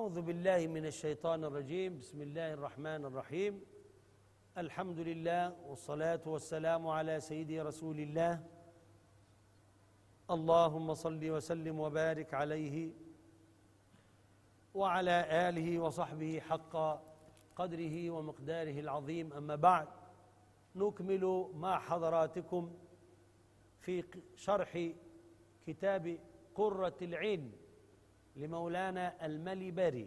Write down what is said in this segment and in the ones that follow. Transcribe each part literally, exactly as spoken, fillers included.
أعوذ بالله من الشيطان الرجيم. بسم الله الرحمن الرحيم. الحمد لله والصلاة والسلام على سيدي رسول الله. اللهم صل وسلم وبارك عليه وعلى آله وصحبه حق قدره ومقداره العظيم. أما بعد، نكمل مع حضراتكم في شرح كتاب قرة العين لمولانا المليباري.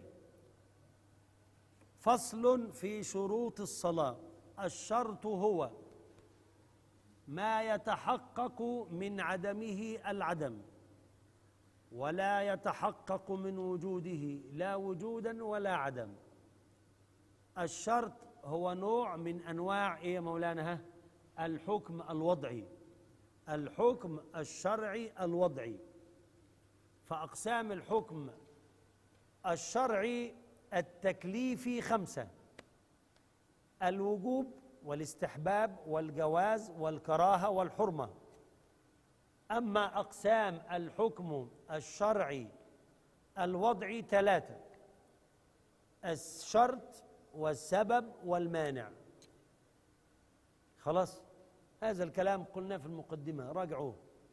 فصل في شروط الصلاة. الشرط هو ما يتحقق من عدمه العدم، ولا يتحقق من وجوده لا وجودا ولا عدم. الشرط هو نوع من أنواع إيه مولانا؟ الحكم الوضعي، الحكم الشرعي الوضعي. فأقسام الحكم الشرعي التكليفي خمسة: الوجوب والاستحباب والجواز والكراهة والحرمة. أما أقسام الحكم الشرعي الوضعي ثلاثة: الشرط والسبب والمانع. خلاص، هذا الكلام قلنا في المقدمة، راجعوه.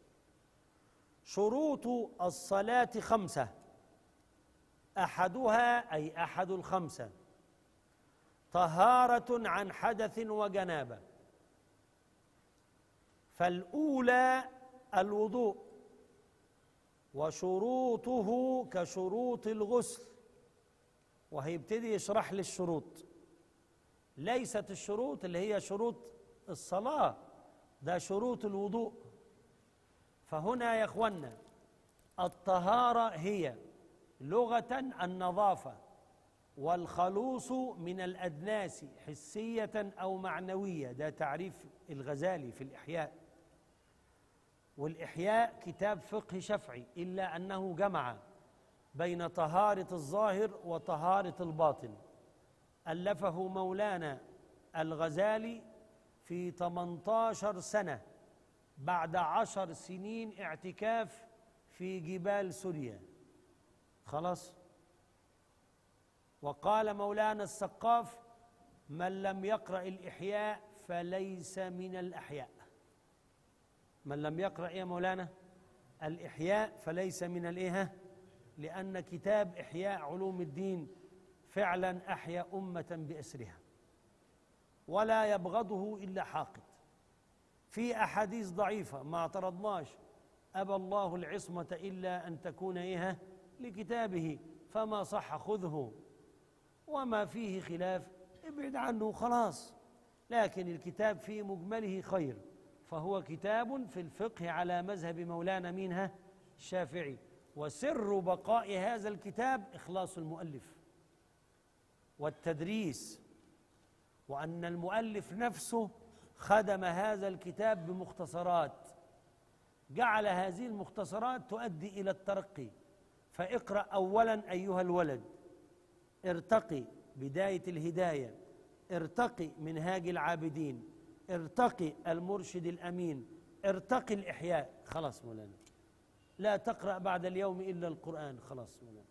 شروط الصلاة خمسة: أحدها أي أحد الخمسة طهارة عن حدث وجنابة. فالأولى الوضوء، وشروطه كشروط الغسل. وهيبتدي يشرح لي الشروط، ليست الشروط اللي هي شروط الصلاة، ده شروط الوضوء. فهنا يا اخوانا الطهارة هي لغة النظافة والخلوص من الأدناس حسية أو معنوية، ده تعريف الغزالي في الإحياء. والإحياء كتاب فقه شفعي، إلا أنه جمع بين طهارة الظاهر وطهارة الباطن. ألفه مولانا الغزالي في ثمانية عشر سنة بعد عشر سنين اعتكاف في جبال سوريا. خلاص. وقال مولانا السقاف: من لم يقرأ الإحياء فليس من الأحياء. من لم يقرأ يا مولانا الإحياء فليس من الإيه، لأن كتاب إحياء علوم الدين فعلا أحيا أمة بأسرها، ولا يبغضه إلا حاقد. في أحاديث ضعيفة ما اعترضناش، أبى الله العصمة إلا أن تكون إيه لكتابه، فما صح خذه، وما فيه خلاف ابعد عنه خلاص. لكن الكتاب في مجمله خير، فهو كتاب في الفقه على مذهب مولانا مينها الشافعي. وسر بقاء هذا الكتاب إخلاص المؤلف والتدريس، وأن المؤلف نفسه خدم هذا الكتاب بمختصرات، جعل هذه المختصرات تؤدي إلى الترقي. فاقرأ أولا أيها الولد، ارتقي بداية الهداية، ارتقي منهاج العابدين، ارتقي المرشد الأمين، ارتقي الإحياء. خلاص مولانا، لا تقرأ بعد اليوم إلا القرآن. خلاص مولانا،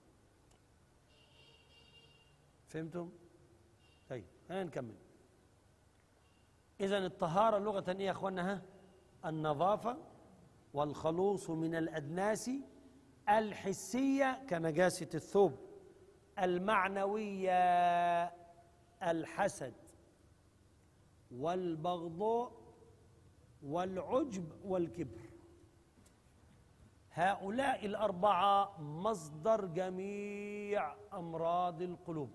فهمتم؟ طيب هنكمل. إذن الطهارة لغة إيه يا أخوانا؟ النظافة والخلوص من الأدناس الحسية كنجاسة الثوب، المعنوية الحسد والبغضاء والعجب والكبر. هؤلاء الأربعة مصدر جميع أمراض القلوب.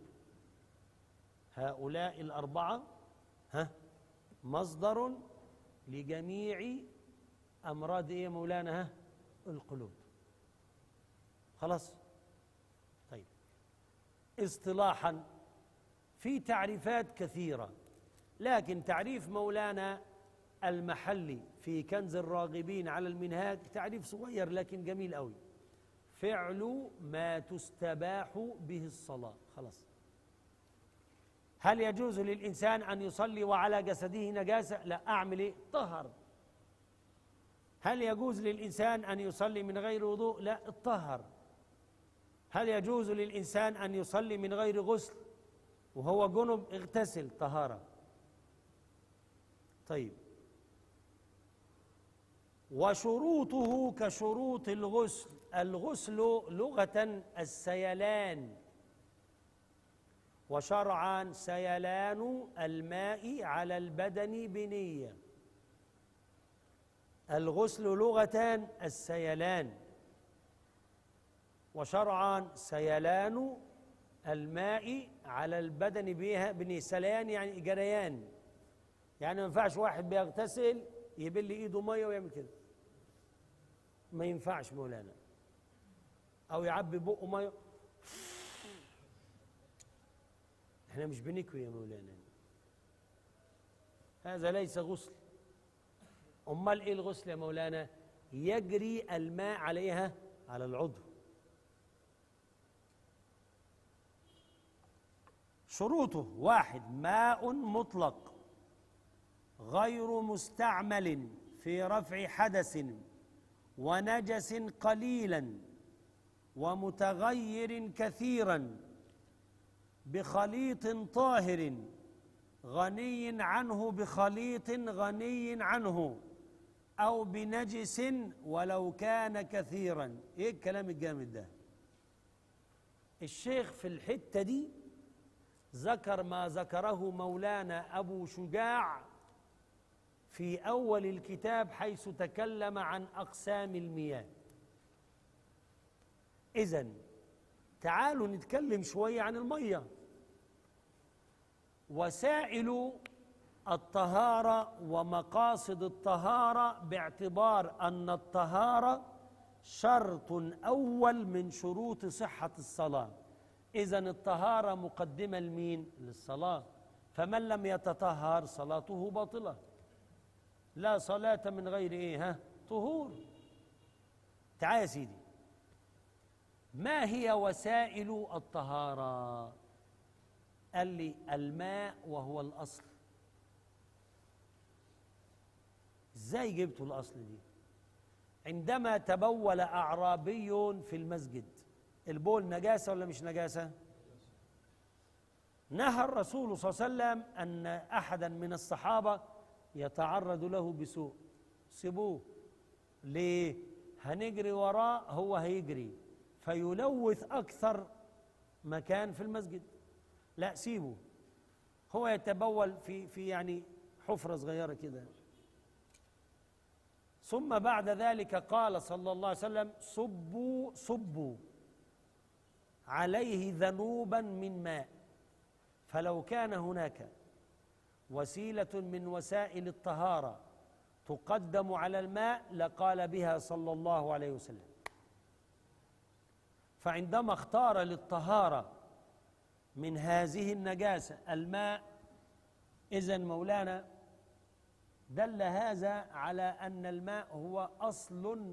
هؤلاء الأربعة ها مصدر لجميع أمراض إيه مولانا؟ ها القلوب. خلاص. طيب، اصطلاحا في تعريفات كثيرة، لكن تعريف مولانا المحلي في كنز الراغبين على المنهاج تعريف صغير لكن جميل قوي: فعل ما تستباح به الصلاة. خلاص. هل يجوز للإنسان أن يصلي وعلى جسده نجاسة؟ لا. أعمل إيه؟ طهر. هل يجوز للإنسان أن يصلي من غير وضوء؟ لا، اطهر. هل يجوز للإنسان أن يصلي من غير غسل وهو جنب؟ اغتسل طهارة. طيب، وشروطه كشروط الغسل. الغسل لغة السيلان، وشرعا سيلان الماء على البدن بنية. الغسل لغة السيلان، وشرعا سيلان الماء على البدن بها بنية. سليان يعني جريان، يعني ما ينفعش واحد بيغتسل يبل ايده ميه ويعمل كده، ما ينفعش مولانا. او يعبي بقه ميه، احنا مش بنكوي يا مولانا، هذا ليس غسل. امال ايه الغسل يا مولانا؟ يجري الماء عليها، على العضو. شروطه: واحد، ماء مطلق غير مستعمل في رفع حدث ونجس قليلا ومتغير كثيرا بخليط طاهر غني عنه بخليط غني عنه أو بنجس ولو كان كثيرا. ايه الكلام الجامد ده؟ الشيخ في الحتة دي ذكر ما ذكره مولانا أبو شجاع في أول الكتاب حيث تكلم عن أقسام المياه. إذن تعالوا نتكلم شوية عن المية. وسائل الطهارة ومقاصد الطهارة، باعتبار أن الطهارة شرط أول من شروط صحة الصلاة. إذن الطهارة مقدمة لمين؟ للصلاة. فمن لم يتطهر صلاته باطلة. لا صلاة من غير إيه؟ ها؟ طهور. تعال يا سيدي، ما هي وسائل الطهارة؟ قال لي الماء وهو الأصل. إزاي جبتوا الأصل دي؟ عندما تبول أعرابي في المسجد، البول نجاسة ولا مش نجاسة؟ نهى الرسول صلى الله عليه وسلم أن أحدا من الصحابة يتعرض له بسوء. سيبوه. ليه؟ هنجري وراه، هو هيجري فيلوث أكثر مكان في المسجد. لا، سيبه، هو يتبول في في يعني حفرة صغيرة كده. ثم بعد ذلك قال صلى الله عليه وسلم: صبوا صبوا عليه ذنوبا من ماء. فلو كان هناك وسيلة من وسائل الطهارة تقدم على الماء لقال بها صلى الله عليه وسلم. فعندما اختار للطهارة من هذه النجاسة الماء، إذن مولانا دل هذا على أن الماء هو أصل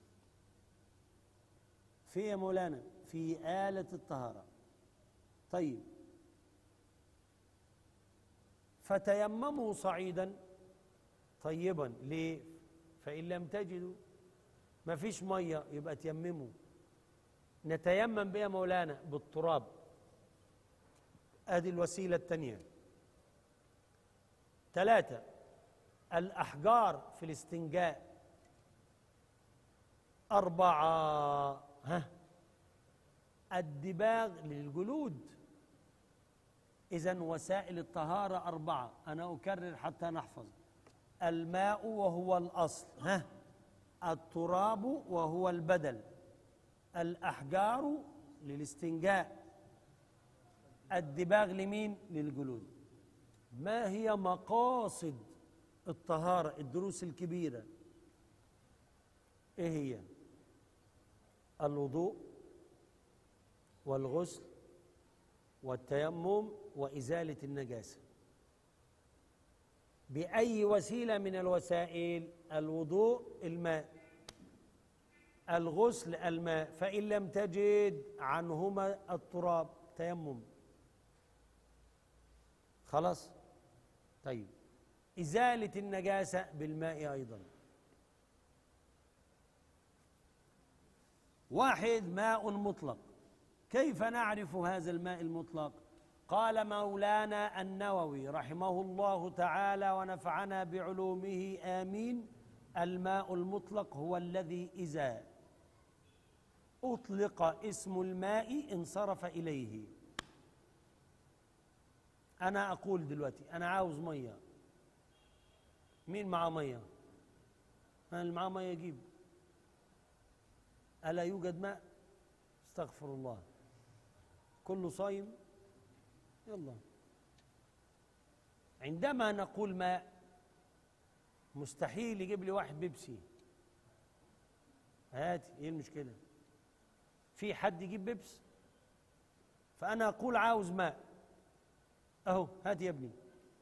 في مولانا في آلة الطهارة. طيب، فتيمموا صعيدا طيبا. ليه؟ فإن لم تجدوا، ما فيش مية، يبقى تيمموا. نتيمم بها مولانا بالتراب. ادي الوسيلة الثانية. ثلاثة، الأحجار في الاستنجاء. أربعة، ها الدباغ للجلود. إذن وسائل الطهارة أربعة. أنا أكرر حتى نحفظ: الماء وهو الأصل، ها التراب وهو البدل، الأحجار للاستنجاء، الدباغ لمين؟ للجلود. ما هي مقاصد الطهارة؟ الدروس الكبيرة إيه هي؟ الوضوء والغسل والتيمم وإزالة النجاسة. بأي وسيلة من الوسائل؟ الوضوء الماء، الغسل الماء، فإن لم تجد عنهما التراب تيمم. خلاص؟ طيب، إزالة النجاسة بالماء أيضا. واحد، ماء مطلق كيف نعرف هذا الماء المطلق؟ قال مولانا النووي رحمه الله تعالى ونفعنا بعلومه آمين: الماء المطلق هو الذي إذا أطلق اسم الماء انصرف إليه. أنا أقول دلوقتي أنا عاوز مية، مين معاه مية؟ أنا اللي معاه مية يجيب. ألا يوجد ماء؟ استغفر الله، كله صايم. يلا، عندما نقول ماء مستحيل يجيب لي واحد بيبسي. هاتي، ايه المشكلة؟ في حد يجيب بيبس؟ فأنا أقول عاوز ماء، أهو هات يا ابني،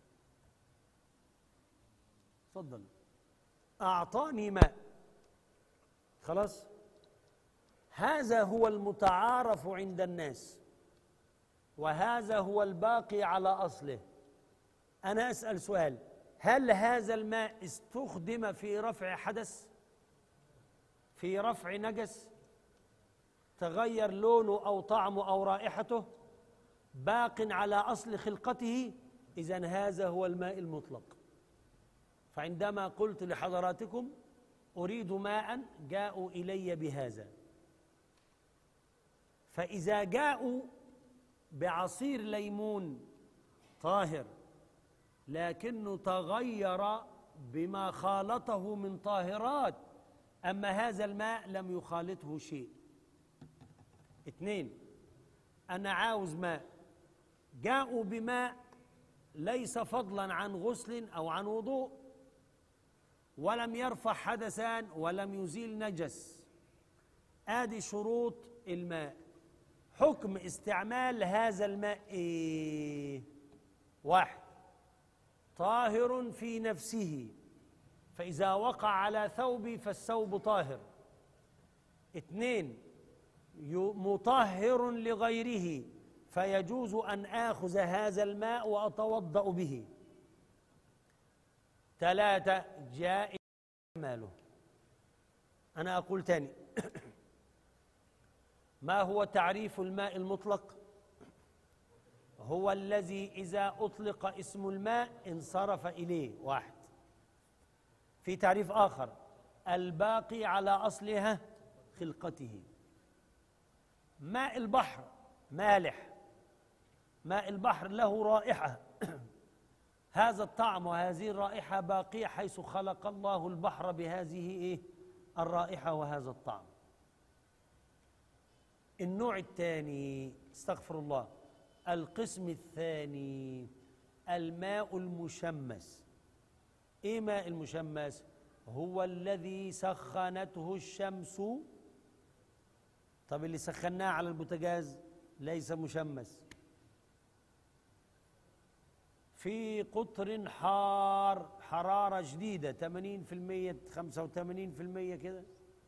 اتفضل. أعطاني ماء، خلاص. هذا هو المتعارف عند الناس، وهذا هو الباقي على أصله. أنا أسأل سؤال: هل هذا الماء استخدم في رفع حدث؟ في رفع نجس؟ تغير لونه أو طعمه أو رائحته؟ باق على أصل خلقته؟ إذن هذا هو الماء المطلق. فعندما قلت لحضراتكم أريد ماء، جاءوا إلي بهذا. فإذا جاءوا بعصير ليمون طاهر لكنه تغير بما خالطه من طاهرات، أما هذا الماء لم يخالطه شيء. اثنين، أنا عاوز ماء، جاءوا بماء ليس فضلا عن غسل أو عن وضوء، ولم يرفع حدثان ولم يزيل نجس. آدي شروط الماء. حكم استعمال هذا الماء إيه؟ واحد، طاهر في نفسه، فإذا وقع على ثوبي فالثوب طاهر. اثنين، مطهر لغيره، فيجوز أن آخذ هذا الماء وأتوضأ به. ثلاثة، جائز استعماله. أنا أقول تاني ما هو تعريف الماء المطلق؟ هو الذي إذا أطلق اسم الماء انصرف إليه. واحد. في تعريف آخر: الباقي على أصلها خلقته. ماء البحر مالح، ماء البحر له رائحة هذا الطعم وهذه الرائحة باقية حيث خلق الله البحر بهذه إيه؟ الرائحة وهذا الطعم. النوع الثاني، استغفر الله، القسم الثاني الماء المشمس. إيه ماء المشمس؟ هو الذي سخنته الشمس. طب اللي سخناه على البوتاجاز ليس مشمس. في قطر حار، حرارة شديدة ثمانين في المية خمسة وثمانين في المية كده،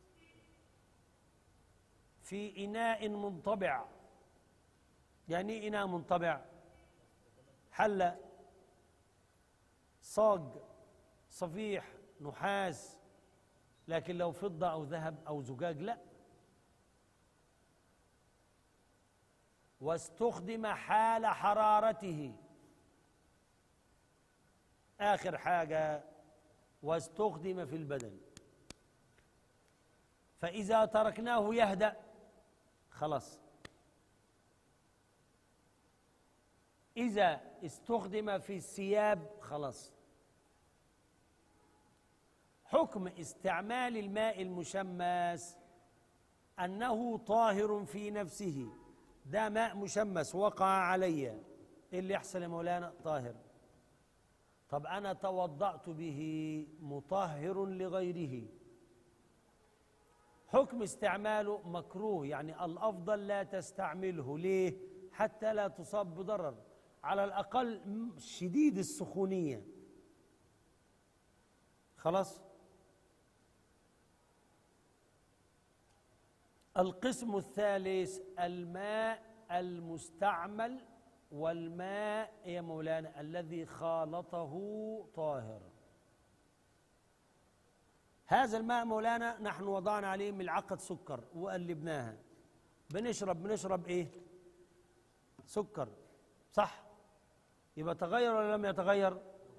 في إناء منطبع. يعني إيه إناء منطبع؟ حلة، صاج، صفيح، نحاس. لكن لو فضة أو ذهب أو زجاج لا. واستخدم حال حرارته. آخر حاجة، واستخدم في البدن. فإذا تركناه يهدأ خلاص. إذا استخدم في الثياب خلاص. حكم استعمال الماء المشمس أنه طاهر في نفسه. ده ماء مشمس وقع علي، إيه اللي يحصل يا مولانا؟ طاهر. طب أنا توضأت به، مطهر لغيره. حكم استعماله مكروه، يعني الأفضل لا تستعمله. ليه؟ حتى لا تصاب بضرر، على الأقل شديد السخونية. خلاص. القسم الثالث الماء المستعمل، والماء يا مولانا الذي خالطه طاهر. هذا الماء مولانا نحن وضعنا عليه ملعقة سكر وقلبناها بنشرب بنشرب ايه؟ سكر، صح؟ يبقى تغير ولا لم يتغير؟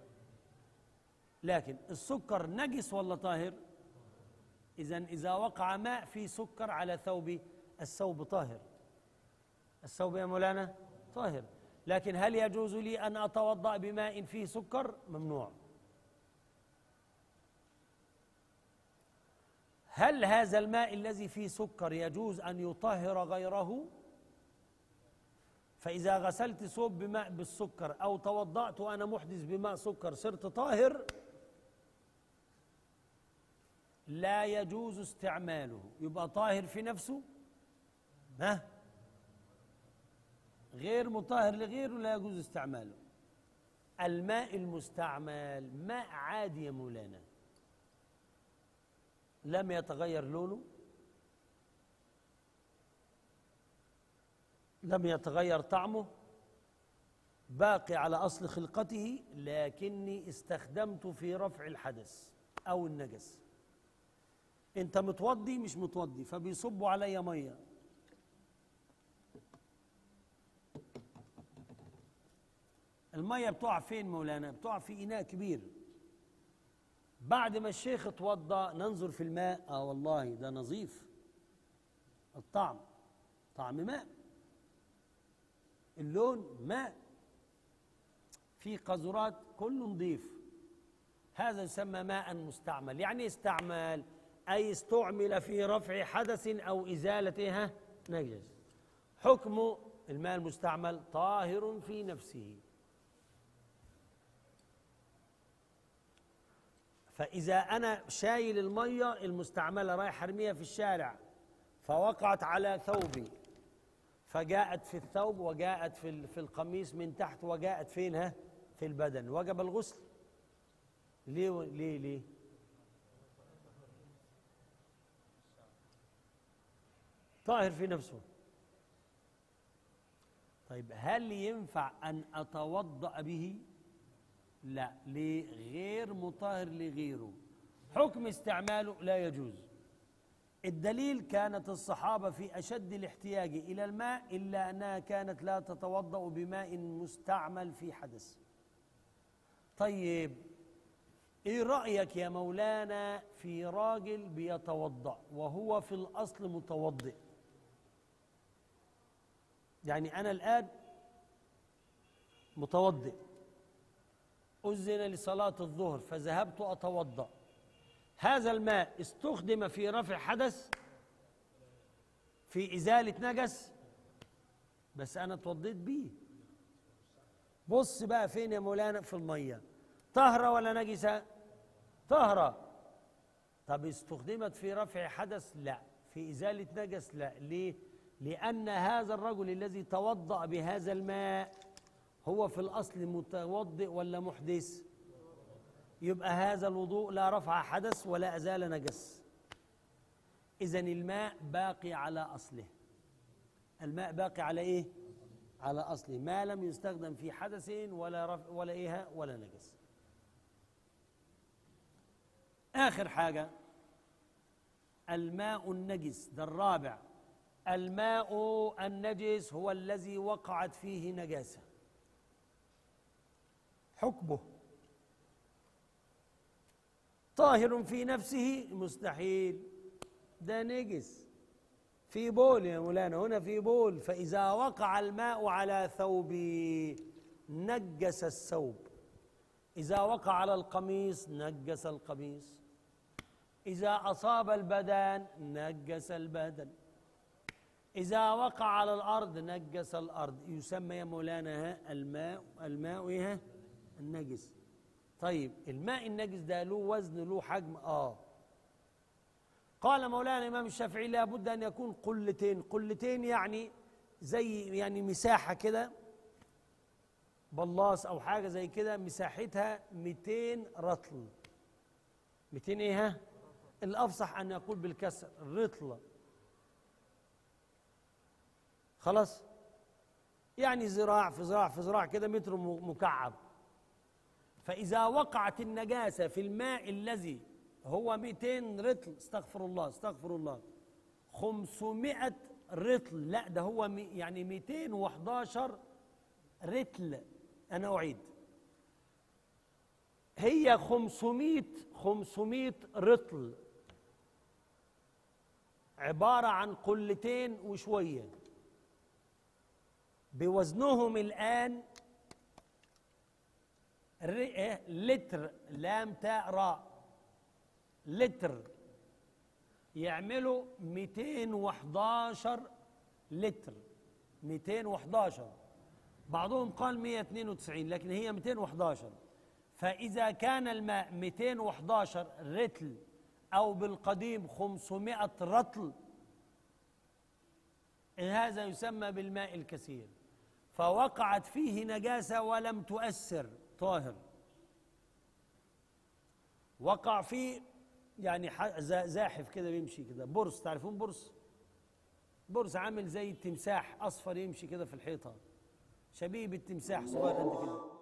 لكن السكر نجس ولا طاهر؟ إذن إذا وقع ماء في سكر على ثوبي الثوب طاهر، الثوب يا مولانا طاهر. لكن هل يجوز لي أن أتوضأ بماء فيه سكر؟ ممنوع. هل هذا الماء الذي فيه سكر يجوز أن يطهر غيره؟ فإذا غسلت ثوب بماء بالسكر أو توضأت وأنا محدث بماء سكر صرت طاهر، لا يجوز استعماله، يبقى طاهر في نفسه، ها؟ غير مطهر لغيره لا يجوز استعماله. الماء المستعمل ماء عادي يا مولانا، لم يتغير لونه، لم يتغير طعمه، باقي على أصل خلقته، لكني استخدمت في رفع الحدث أو النجس. أنت متوضي مش متوضي فبيصبوا علي مية، المية بتقع فين مولانا؟ بتقع في إناء كبير. بعد ما الشيخ اتوضى ننظر في الماء، اه والله ده نظيف، الطعم طعم ماء، اللون ماء، في قذرات، كله نظيف، هذا يسمى ماء مستعمل. يعني استعمال أي استعمل في رفع حدث أو إزالتها نجس. حكم الماء المستعمل طاهر في نفسه. فإذا أنا شايل المية المستعملة رايح أرميها في الشارع فوقعت على ثوبي، فجاءت في الثوب وجاءت في في القميص من تحت وجاءت فينها في البدن، وجب الغسل. ليه ليه ليه؟ طاهر في نفسه. طيب هل ينفع أن أتوضأ به؟ لا، ليه؟ غير مطهر لغيره، حكم استعماله لا يجوز. الدليل كانت الصحابة في أشد الاحتياج إلى الماء إلا أنها كانت لا تتوضأ بماء مستعمل في حدث. طيب إيه رأيك يا مولانا في راجل بيتوضأ وهو في الأصل متوضئ؟ يعني أنا الآن متوضئ، أذن لصلاة الظهر فذهبت أتوضأ، هذا الماء استخدم في رفع حدث، في إزالة نجس، بس أنا اتوضيت بيه. بص بقى فين يا مولانا في المية، طهرة ولا نجسة؟ طهرة. طب استخدمت في رفع حدث؟ لا. في إزالة نجس؟ لا. ليه؟ لأن هذا الرجل الذي توضأ بهذا الماء هو في الأصل متوضئ ولا محدث؟ يبقى هذا الوضوء لا رفع حدث ولا أزال نجس. إذن الماء باقي على أصله، الماء باقي على إيه؟ على أصله، ما لم يستخدم في حدث ولا رفع ولا إيه ولا نجس. آخر حاجة الماء النجس، ده الرابع. الماء النجس هو الذي وقعت فيه نجاسة، حكمه طاهر في نفسه؟ مستحيل، ده نجس في بول يا مولانا، هنا في بول. فإذا وقع الماء على ثوبي نجس الثوب، إذا وقع على القميص نجس القميص، إذا أصاب البدن نجس البدن، إذا وقع على الأرض نجس الأرض. يسمى يا مولانا الماء الماء إيه؟ النجس. طيب الماء النجس ده له وزن له حجم؟ آه. قال مولانا الإمام الشافعي لابد أن يكون قلتين، قلتين يعني زي يعني مساحة كده، بلاص أو حاجة زي كده، مساحتها مئتين رطل. مئتين إيه؟ الأفصح أن يقول بالكسر رطلة، خلاص؟ يعني ذراع في ذراع في ذراع كده، متر مكعب. فإذا وقعت النجاسة في الماء الذي هو مئتين رطل، استغفر الله استغفر الله، خمسمائة رطل، لا ده هو مي يعني مئتين وحداشر رتل. أنا أعيد، هي خمسمائة خمسمائة رطل، عبارة عن قلتين وشوية، بوزنهم الآن لتر، لام تاء راء، لتر، يعملوا مئتين وحداشر لتر. مئتين وحداشر، بعضهم قال مئة واثنين وتسعين، لكن هي مئتين وحداشر. فإذا كان الماء مئتين وحداشر رتل أو بالقديم خمسمائة رطل، هذا يسمى بالماء الكثير، فوقعت فيه نجاسة ولم تؤثر، طاهر. وقع فيه يعني زاحف كده بيمشي كده، برص، تعرفون برص؟ برص عامل زي التمساح، أصفر، يمشي كده في الحيطة، شبيه بالتمساح، صغير قد كده.